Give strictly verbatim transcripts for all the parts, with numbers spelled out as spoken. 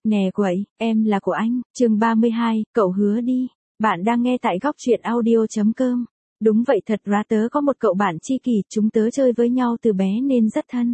Nè quậy, em là của anh, chương ba mươi hai, cậu hứa đi. Bạn đang nghe tại góc truyện audio.com. Đúng vậy, thật ra tớ có một cậu bạn tri kỷ, chúng tớ chơi với nhau từ bé nên rất thân.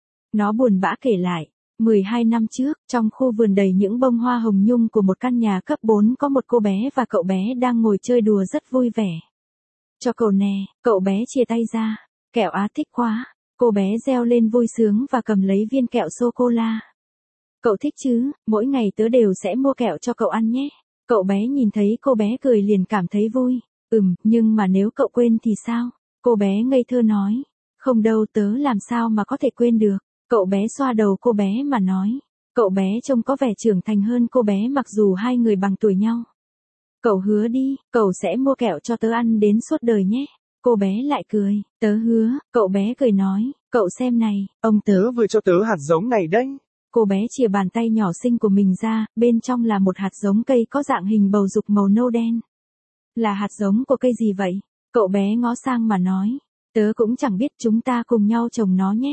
Nó buồn bã kể lại, mười hai năm trước, trong khu vườn đầy những bông hoa hồng nhung của một căn nhà cấp bốn có một cô bé và cậu bé đang ngồi chơi đùa rất vui vẻ. Cho cậu nè, cậu bé chia tay ra, kẹo á thích quá, cô bé reo lên vui sướng và cầm lấy viên kẹo sô-cô-la. Cậu thích chứ, mỗi ngày tớ đều sẽ mua kẹo cho cậu ăn nhé. Cậu bé nhìn thấy cô bé cười liền cảm thấy vui. Ừm, nhưng mà nếu cậu quên thì sao? Cô bé ngây thơ nói. Không đâu, tớ làm sao mà có thể quên được. Cậu bé xoa đầu cô bé mà nói. Cậu bé trông có vẻ trưởng thành hơn cô bé mặc dù hai người bằng tuổi nhau. Cậu hứa đi, cậu sẽ mua kẹo cho tớ ăn đến suốt đời nhé. Cô bé lại cười. Tớ hứa, cậu bé cười nói. Cậu xem này, ông Tớ vừa cho tớ hạt giống này đây. Cô bé chìa bàn tay nhỏ xinh của mình ra, bên trong là một hạt giống cây có dạng hình bầu dục màu nâu đen. Là hạt giống của cây gì vậy? Cậu bé ngó sang mà nói. Tớ cũng chẳng biết, chúng ta cùng nhau trồng nó nhé.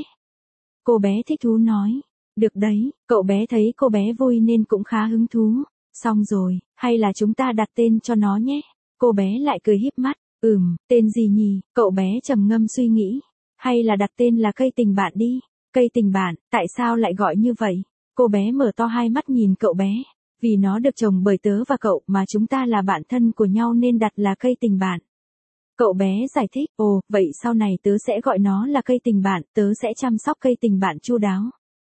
Cô bé thích thú nói. Được đấy, cậu bé thấy cô bé vui nên cũng khá hứng thú. Xong rồi, hay là chúng ta đặt tên cho nó nhé. Cô bé lại cười híp mắt. Ừm, tên gì nhỉ? Cậu bé trầm ngâm suy nghĩ. Hay là đặt tên là cây tình bạn đi. Cây tình bạn, tại sao lại gọi như vậy? Cô bé mở to hai mắt nhìn cậu bé. Vì nó được trồng bởi tớ và cậu mà chúng ta là bạn thân của nhau nên đặt là cây tình bạn. Cậu bé giải thích, ồ, vậy sau này tớ sẽ gọi nó là cây tình bạn, tớ sẽ chăm sóc cây tình bạn chu đáo.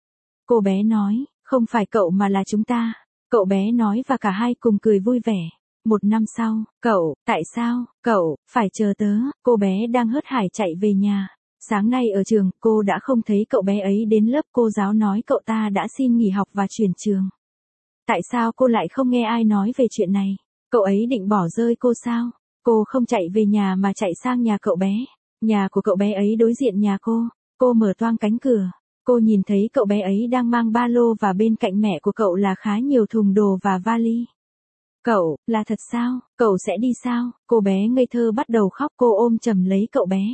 Cô bé nói, không phải cậu mà là chúng ta. Cậu bé nói và cả hai cùng cười vui vẻ. Một năm sau, cậu, tại sao, cậu, phải chờ tớ, cô bé đang hớt hải chạy về nhà. Sáng nay ở trường, cô đã không thấy cậu bé ấy đến lớp, cô giáo nói cậu ta đã xin nghỉ học và chuyển trường. Tại sao cô lại không nghe ai nói về chuyện này? Cậu ấy định bỏ rơi cô sao? Cô không chạy về nhà mà chạy sang nhà cậu bé. Nhà của cậu bé ấy đối diện nhà cô. Cô mở toang cánh cửa. Cô nhìn thấy cậu bé ấy đang mang ba lô và bên cạnh mẹ của cậu là khá nhiều thùng đồ và vali. Cậu, là thật sao? Cậu sẽ đi sao? Cô bé ngây thơ bắt đầu khóc, cô ôm chầm lấy cậu bé.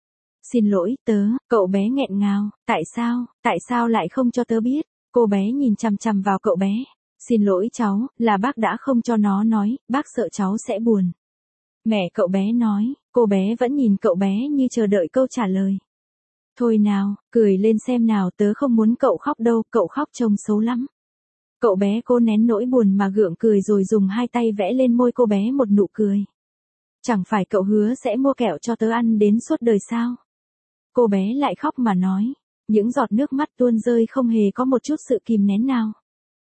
Xin lỗi, tớ, cậu bé nghẹn ngào, tại sao, tại sao lại không cho tớ biết? Cô bé nhìn chằm chằm vào cậu bé. Xin lỗi cháu, là bác đã không cho nó nói, bác sợ cháu sẽ buồn. Mẹ cậu bé nói, cô bé vẫn nhìn cậu bé như chờ đợi câu trả lời. Thôi nào, cười lên xem nào, tớ không muốn cậu khóc đâu, cậu khóc trông xấu lắm. Cậu bé cố nén nỗi buồn mà gượng cười rồi dùng hai tay vẽ lên môi cô bé một nụ cười. Chẳng phải cậu hứa sẽ mua kẹo cho tớ ăn đến suốt đời sao? Cô bé lại khóc mà nói. Những giọt nước mắt tuôn rơi không hề có một chút sự kìm nén nào.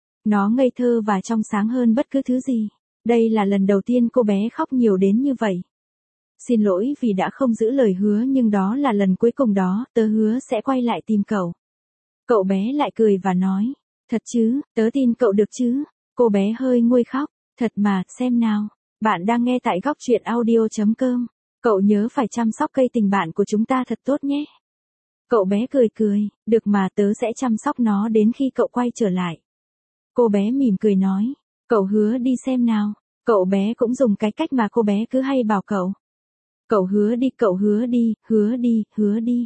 Nó ngây thơ và trong sáng hơn bất cứ thứ gì. Đây là lần đầu tiên cô bé khóc nhiều đến như vậy. Xin lỗi vì đã không giữ lời hứa, nhưng đó là lần cuối cùng đó, tớ hứa sẽ quay lại tìm cậu. Cậu bé lại cười và nói. Thật chứ, tớ tin cậu được chứ. Cô bé hơi nguôi khóc. Thật mà, xem nào. Bạn đang nghe tại góc truyện audio.com. Cậu nhớ phải chăm sóc cây tình bạn của chúng ta thật tốt nhé. Cậu bé cười cười, được mà, tớ sẽ chăm sóc nó đến khi cậu quay trở lại. Cô bé mỉm cười nói, cậu hứa đi xem nào. Cậu bé cũng dùng cái cách mà cô bé cứ hay bảo cậu. Cậu hứa đi, cậu hứa đi, hứa đi, hứa đi.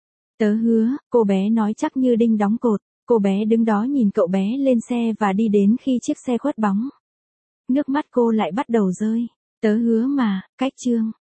Tớ hứa, cô bé nói chắc như đinh đóng cột. Cô bé đứng đó nhìn cậu bé lên xe và đi đến khi chiếc xe khuất bóng. Nước mắt cô lại bắt đầu rơi. Tớ hứa mà, cách chương.